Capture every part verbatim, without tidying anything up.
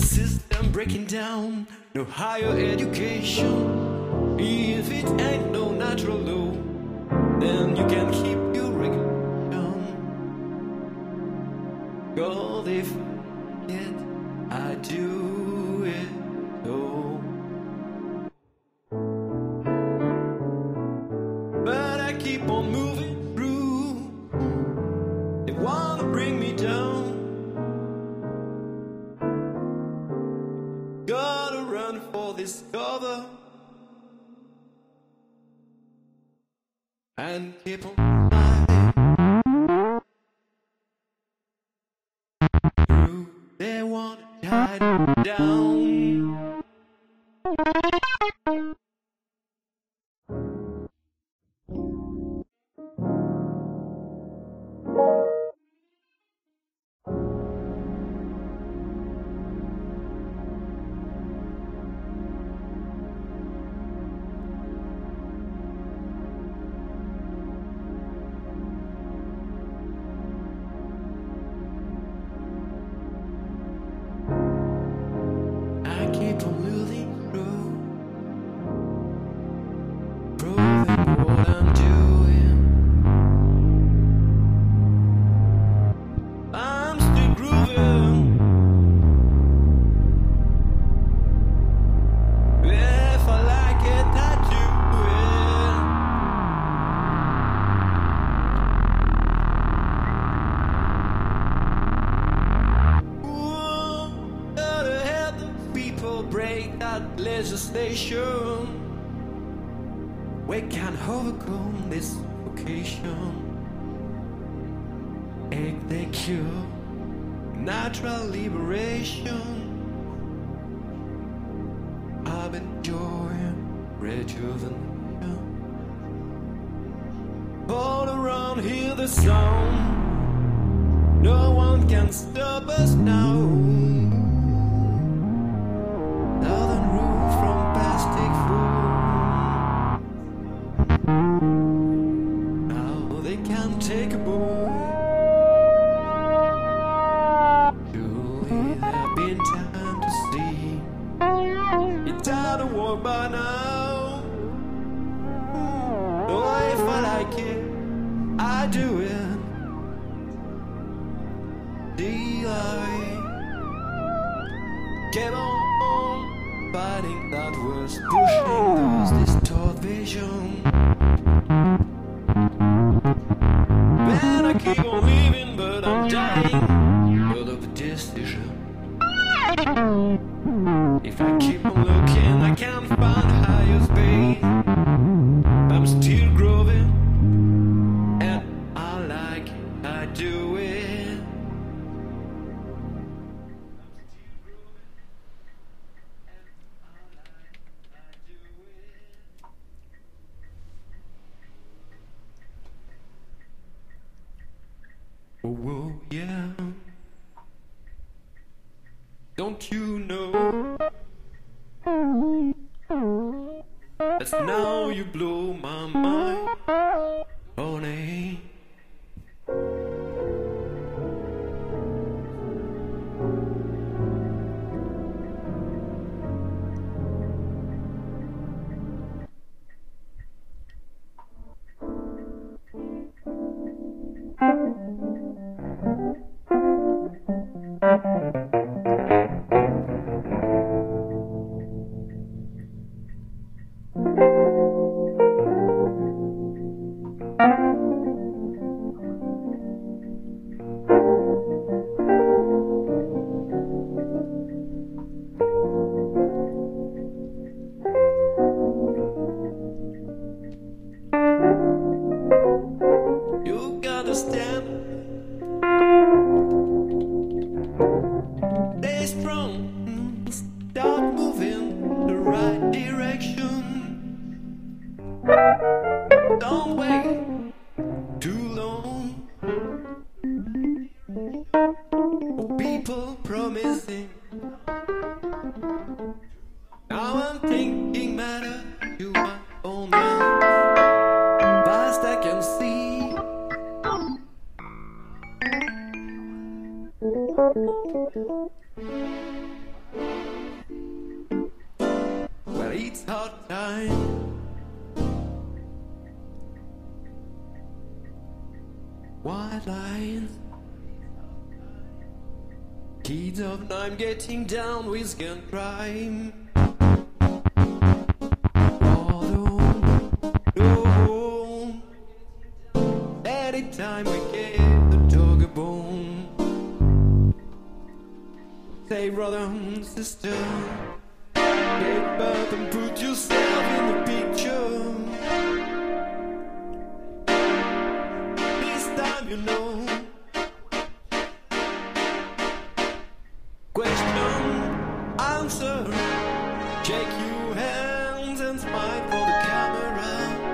system breaking down, no higher education. If it ain't no natural law, then you can keep your regulation. God, if I get, I do it all. But I keep on moving through. They wanna bring me down. Gotta run for this cover and keep on fighting through. They wanna tie me down. Keep on moving through, proving what I'm doing. I'm still grooving. If I like it, I do it. Whoa, gotta have the people break that legislation. We can overcome this vocation. Ain't the cure, natural liberation. I've been enjoying rejuvenation. All around hear the sound. No one can stop us now. Northern rule from plastic food. Now they can't take a boy. Surely there been time to see. It's out of work by now. Oh, if I like it, I do it. D I Get on fighting that was pushing those distorted vision. Man, I keep on living, but I'm dying because of a decision. If I keep on looking, I can't find higher space. I'm still growing, and I like it, I do it. Oh, whoa, yeah. Don't you know that now you blow my mind, honey? You gotta stand, stay strong, start moving the right direction. Don't wait too long for people promising. Now I'm thinking matter to my own mind. Fast I can see. it's hard time. White lines, kids of nine getting down with gun crime. Anytime we get the dog a bone, say brother and sister, get up and put yourself in the picture. This time you know. Question, answer, shake your hands and smile for the camera.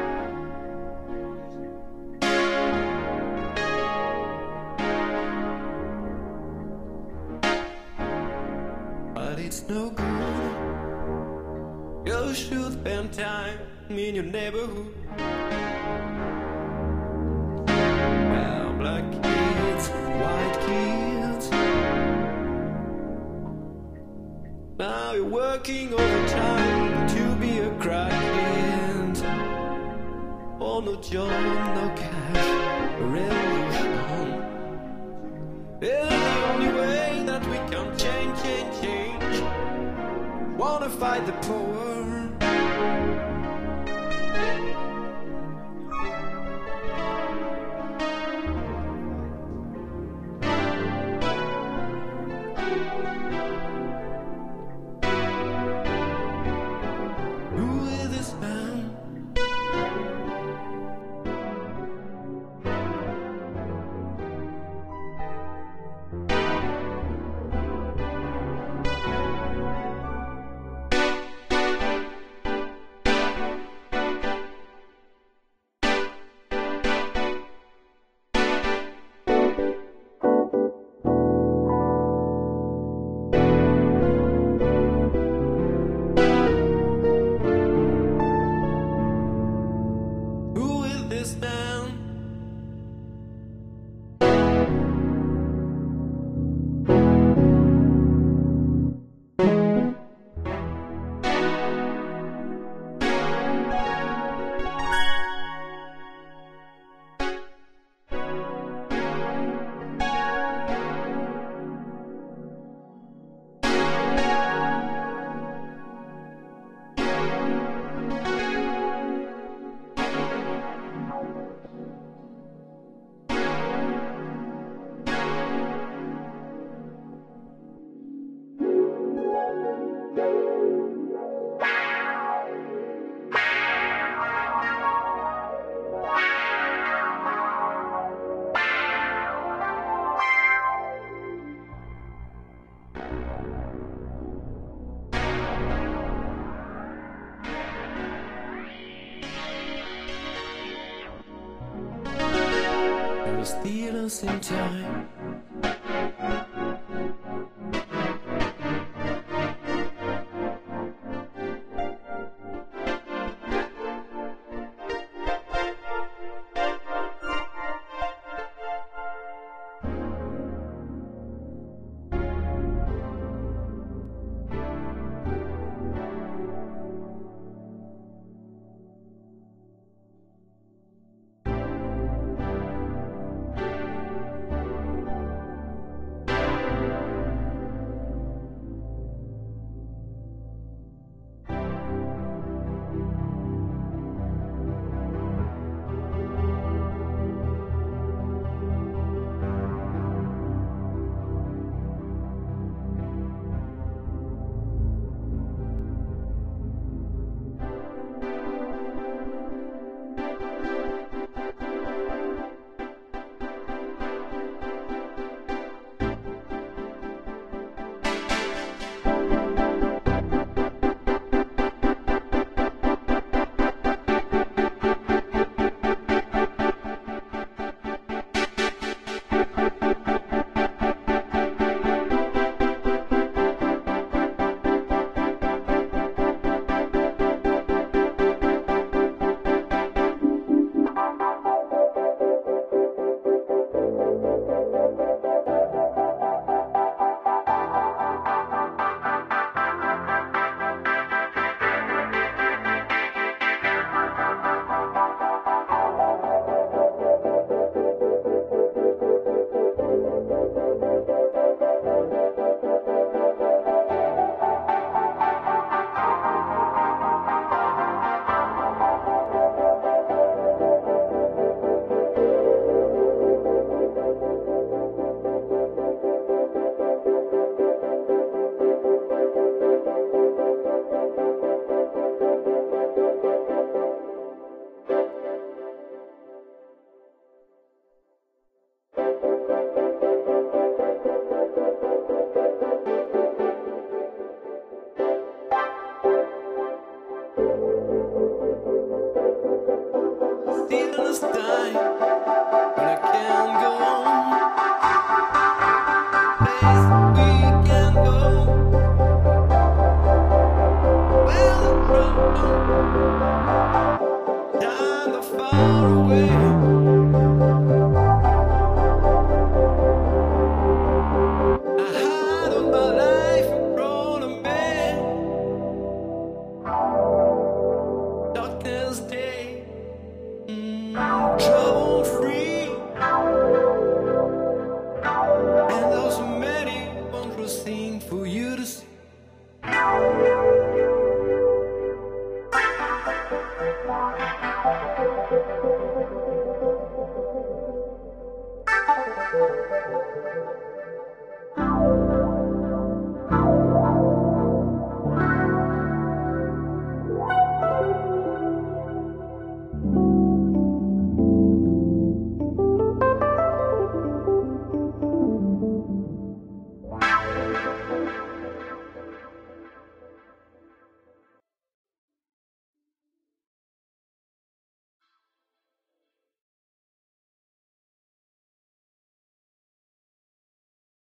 But it's no good. You should spend time in your neighborhood. Well, black kids, white kids. Now you're working overtime to be a crackhead. Oh, no job, no cash, revolution. It's the only way that we can change, change, change. Wanna fight the power. Who is this man? Steal us in time.